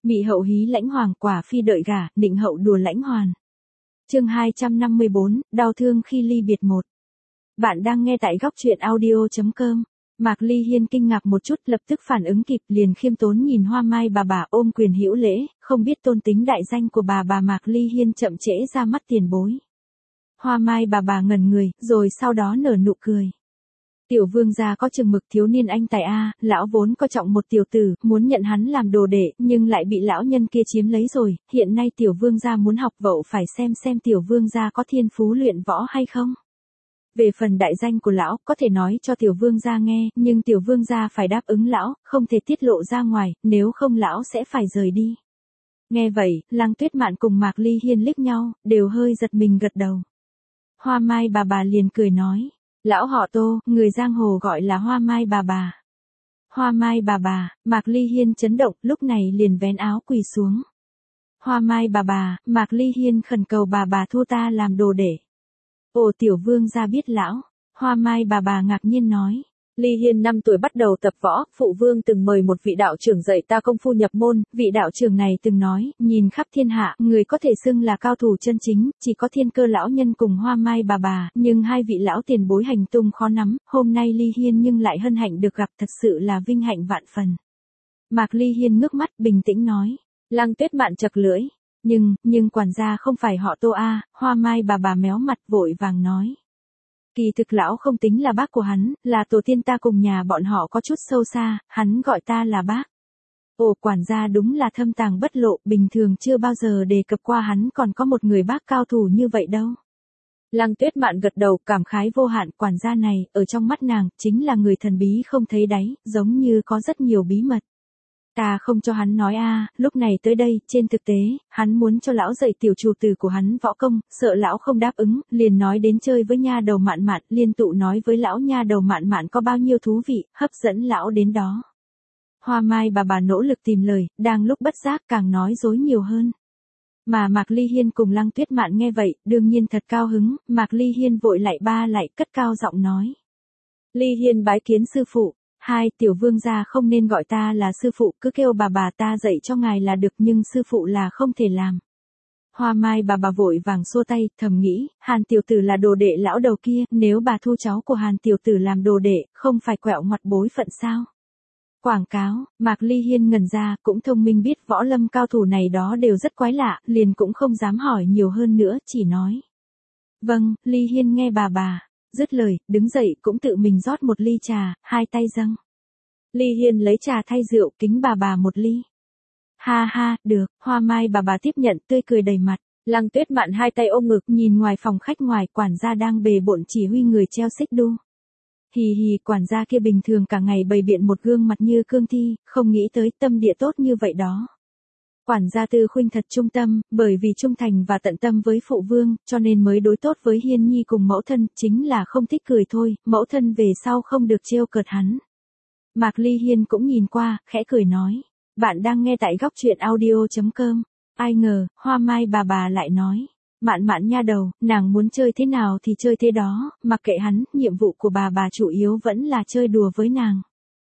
Mị hậu hí lãnh hoàng, quả phi đợi gả, định hậu đùa lãnh hoàn. Chương 254, đau thương khi ly biệt một. Bạn đang nghe tại góc truyện audio.com. Mạc Ly Hiên kinh ngạc một chút, lập tức phản ứng kịp, liền khiêm tốn nhìn Hoa Mai bà ôm quyền hữu lễ, không biết tôn tính đại danh của bà Mạc Ly Hiên chậm trễ ra mắt tiền bối. Hoa Mai bà ngẩn người, rồi sau đó nở nụ cười. Tiểu vương gia có chừng mực, thiếu niên anh tài a, lão vốn coi trọng một tiểu tử, muốn nhận hắn làm đồ đệ, nhưng lại bị lão nhân kia chiếm lấy rồi, hiện nay tiểu vương gia muốn học vậu phải xem tiểu vương gia có thiên phú luyện võ hay không. Về phần đại danh của lão, có thể nói cho tiểu vương gia nghe, nhưng tiểu vương gia phải đáp ứng lão, không thể tiết lộ ra ngoài, nếu không lão sẽ phải rời đi. Nghe vậy, Lăng Tuyết Mạn cùng Mạc Ly Hiên liếc nhau, đều hơi giật mình gật đầu. Hoa Mai bà liền cười nói. Lão họ Tô, người giang hồ gọi là Hoa Mai bà. Hoa Mai bà, Mạc Ly Hiên chấn động, lúc này liền vén áo quỳ xuống. Hoa Mai bà, Mạc Ly Hiên khẩn cầu bà thu ta làm đồ đệ. Ồ, tiểu vương gia biết lão. Hoa Mai bà ngạc nhiên nói. Ly Hiên 5 tuổi bắt đầu tập võ, phụ vương từng mời một vị đạo trưởng dạy ta công phu nhập môn, vị đạo trưởng này từng nói, nhìn khắp thiên hạ, người có thể xưng là cao thủ chân chính, chỉ có Thiên Cơ lão nhân cùng Hoa Mai bà, nhưng hai vị lão tiền bối hành tung khó nắm, hôm nay Ly Hiên nhưng lại hân hạnh được gặp, thật sự là vinh hạnh vạn phần. Mạc Ly Hiên ngước mắt bình tĩnh nói. Lăng Tuyết Mạn chật lưỡi, nhưng quản gia không phải họ Tô a. Hoa Mai bà méo mặt vội vàng nói. Kỳ thực lão không tính là bác của hắn, là tổ tiên ta cùng nhà bọn họ có chút sâu xa, hắn gọi ta là bác. Ồ, quản gia đúng là thâm tàng bất lộ, bình thường chưa bao giờ đề cập qua hắn còn có một người bác cao thủ như vậy đâu. Lăng Tuyết Mạn gật đầu, cảm khái vô hạn, quản gia này, ở trong mắt nàng, chính là người thần bí không thấy đáy, giống như có rất nhiều bí mật. Ta không cho hắn nói a, lúc này tới đây, trên thực tế, hắn muốn cho lão dạy tiểu chủ tử của hắn võ công, sợ lão không đáp ứng, liền nói đến chơi với nha đầu Mạn Mạn, liên tụ nói với lão nha đầu Mạn Mạn có bao nhiêu thú vị, hấp dẫn lão đến đó. Hoa Mai bà nỗ lực tìm lời, đang lúc bất giác càng nói dối nhiều hơn. Mà Mạc Ly Hiên cùng Lăng Tuyết Mạn nghe vậy, đương nhiên thật cao hứng, Mạc Ly Hiên vội lại cất cao giọng nói. Ly Hiên bái kiến sư phụ. Hai, tiểu vương gia không nên gọi ta là sư phụ, cứ kêu bà ta dạy cho ngài là được, nhưng sư phụ là không thể làm. Hoa Mai bà vội vàng xua tay, thầm nghĩ, Hàn tiểu tử là đồ đệ lão đầu kia, nếu bà thu cháu của Hàn tiểu tử làm đồ đệ, không phải quẹo ngoặt bối phận sao? Quảng cáo, Mạc Ly Hiên ngẩn ra, cũng thông minh biết võ lâm cao thủ này đó đều rất quái lạ, liền cũng không dám hỏi nhiều hơn nữa, chỉ nói. Vâng, Ly Hiên nghe bà. Dứt lời, đứng dậy cũng tự mình rót một ly trà, hai tay dâng. Ly Hiên lấy trà thay rượu, kính bà một ly. Ha, được, Hoa Mai bà tiếp nhận, tươi cười đầy mặt. Lăng Tuyết Mạn hai tay ôm ngực, nhìn ngoài phòng khách ngoài, quản gia đang bề bộn chỉ huy người treo xích đu. Hì, quản gia kia bình thường cả ngày bày biện một gương mặt như cương thi, không nghĩ tới tâm địa tốt như vậy đó. Quản gia Tư Khuynh thật trung tâm, bởi vì trung thành và tận tâm với phụ vương, cho nên mới đối tốt với Hiên Nhi cùng mẫu thân, chính là không thích cười thôi, mẫu thân về sau không được trêu cợt hắn. Mạc Ly Hiên cũng nhìn qua, khẽ cười nói, bạn đang nghe tại góc truyện audio.com. Ai ngờ, Hoa Mai bà lại nói, Mạn nha đầu, nàng muốn chơi thế nào thì chơi thế đó, mặc kệ hắn, nhiệm vụ của bà chủ yếu vẫn là chơi đùa với nàng.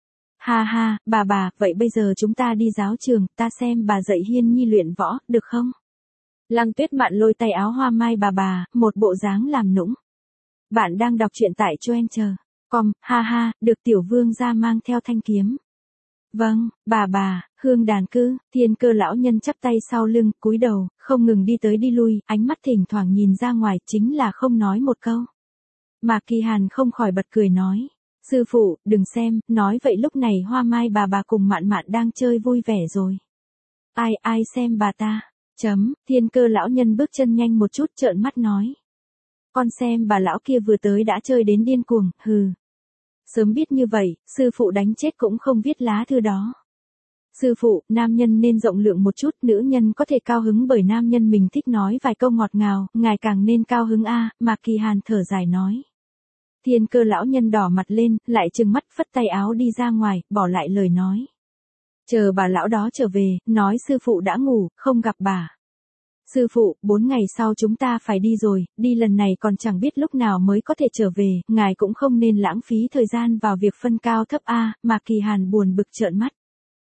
Ha, bà, vậy bây giờ chúng ta đi giáo trường, ta xem bà dạy Hiên Nhi luyện võ, được không? Lăng Tuyết Mạn lôi tay áo Hoa Mai bà, một bộ dáng làm nũng. Bạn đang đọc truyện tại Choen.com, ha, được tiểu vương gia mang theo thanh kiếm. Vâng, bà, Hương Đàn Cư, Thiên Cơ lão nhân chắp tay sau lưng, cúi đầu, không ngừng đi tới đi lui, ánh mắt thỉnh thoảng nhìn ra ngoài, chính là không nói một câu. Mạc Kỳ Hàn không khỏi bật cười nói. Sư phụ, đừng xem, nói vậy lúc này Hoa Mai bà cùng Mạn Mạn đang chơi vui vẻ rồi. Ai xem bà ta? Thiên Cơ lão nhân bước chân nhanh một chút trợn mắt nói. Con xem bà lão kia vừa tới đã chơi đến điên cuồng, hừ. Sớm biết như vậy, sư phụ đánh chết cũng không viết lá thư đó. Sư phụ, nam nhân nên rộng lượng một chút, nữ nhân có thể cao hứng bởi nam nhân mình thích nói vài câu ngọt ngào, ngài càng nên cao hứng a. Mạc Kỳ Hàn thở dài nói. Thiên Cơ lão nhân đỏ mặt lên, lại trừng mắt phất tay áo đi ra ngoài, bỏ lại lời nói. Chờ bà lão đó trở về, nói sư phụ đã ngủ, không gặp bà. Sư phụ, 4 ngày sau chúng ta phải đi rồi, đi lần này còn chẳng biết lúc nào mới có thể trở về, ngài cũng không nên lãng phí thời gian vào việc phân cao thấp a. Mạc Kỳ Hàn buồn bực trợn mắt.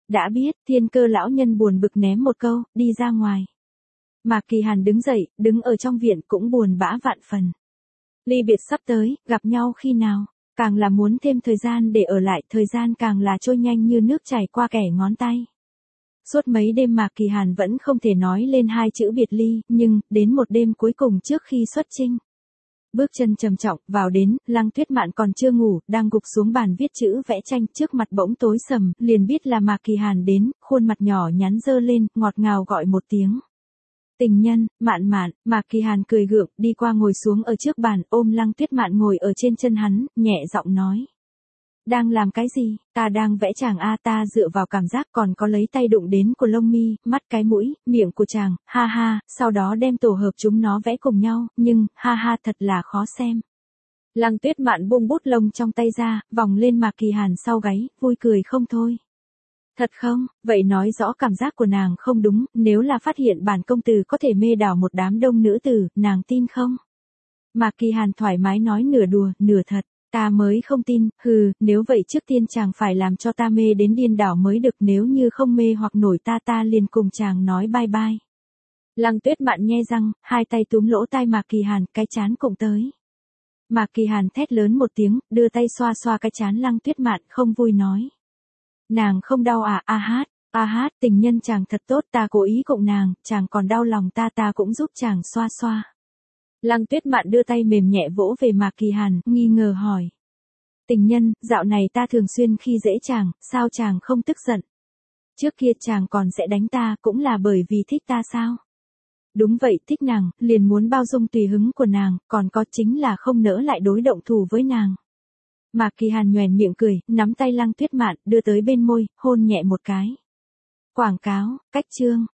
Đã biết, Thiên Cơ lão nhân buồn bực ném một câu, đi ra ngoài. Mạc Kỳ Hàn đứng dậy, đứng ở trong viện cũng buồn bã vạn phần. Ly biệt sắp tới, gặp nhau khi nào? Càng là muốn thêm thời gian để ở lại, thời gian càng là trôi nhanh như nước chảy qua kẻ ngón tay. Suốt mấy đêm Mạc Kỳ Hàn vẫn không thể nói lên hai chữ biệt ly, nhưng, đến một đêm cuối cùng trước khi xuất chinh. Bước chân trầm trọng, vào đến, Lăng Tuyết Mạn còn chưa ngủ, đang gục xuống bàn viết chữ vẽ tranh, trước mặt bỗng tối sầm, liền biết là Mạc Kỳ Hàn đến, khuôn mặt nhỏ nhắn dơ lên, ngọt ngào gọi một tiếng. Tình nhân, Mạn Mạn. Mạc Kỳ Hàn cười gượng, đi qua ngồi xuống ở trước bàn, ôm Lăng Tuyết Mạn ngồi ở trên chân hắn, nhẹ giọng nói. Đang làm cái gì? Ta đang vẽ chàng a, ta dựa vào cảm giác, còn có lấy tay đụng đến của lông mi, mắt, cái mũi, miệng của chàng, ha ha, sau đó đem tổ hợp chúng nó vẽ cùng nhau, nhưng, ha ha, thật là khó xem. Lăng Tuyết Mạn buông bút lông trong tay ra, vòng lên Mạc Kỳ Hàn sau gáy, vui cười không thôi. Thật không? Vậy nói rõ cảm giác của nàng không đúng, nếu là phát hiện bản công tử có thể mê đảo một đám đông nữ tử, nàng tin không? Mạc Kỳ Hàn thoải mái nói nửa đùa, nửa thật. Ta mới không tin, nếu vậy trước tiên chàng phải làm cho ta mê đến điên đảo mới được, nếu như không mê hoặc nổi ta liền cùng chàng nói bye bye. Lăng Tuyết Mạn nhe răng, hai tay túm lỗ tai Mạc Kỳ Hàn, cái chán cũng tới. Mạc Kỳ Hàn thét lớn một tiếng, đưa tay xoa xoa cái chán Lăng Tuyết Mạn, không vui nói. Nàng không đau à, a hát, tình nhân chàng thật tốt, ta cố ý cùng nàng, chàng còn đau lòng ta cũng giúp chàng xoa xoa. Lăng Tuyết Mạn đưa tay mềm nhẹ vỗ về Mạc Kỳ Hàn, nghi ngờ hỏi. Tình nhân, dạo này ta thường xuyên khi dễ chàng, sao chàng không tức giận? Trước kia chàng còn sẽ đánh ta, cũng là bởi vì thích ta sao? Đúng vậy, thích nàng, liền muốn bao dung tùy hứng của nàng, còn có chính là không nỡ lại đối động thủ với nàng. Mạc Kỳ Hàn nhoẻn miệng cười, nắm tay Lăng Tuyết Mạn, đưa tới bên môi, hôn nhẹ một cái. Quảng cáo, cách chương.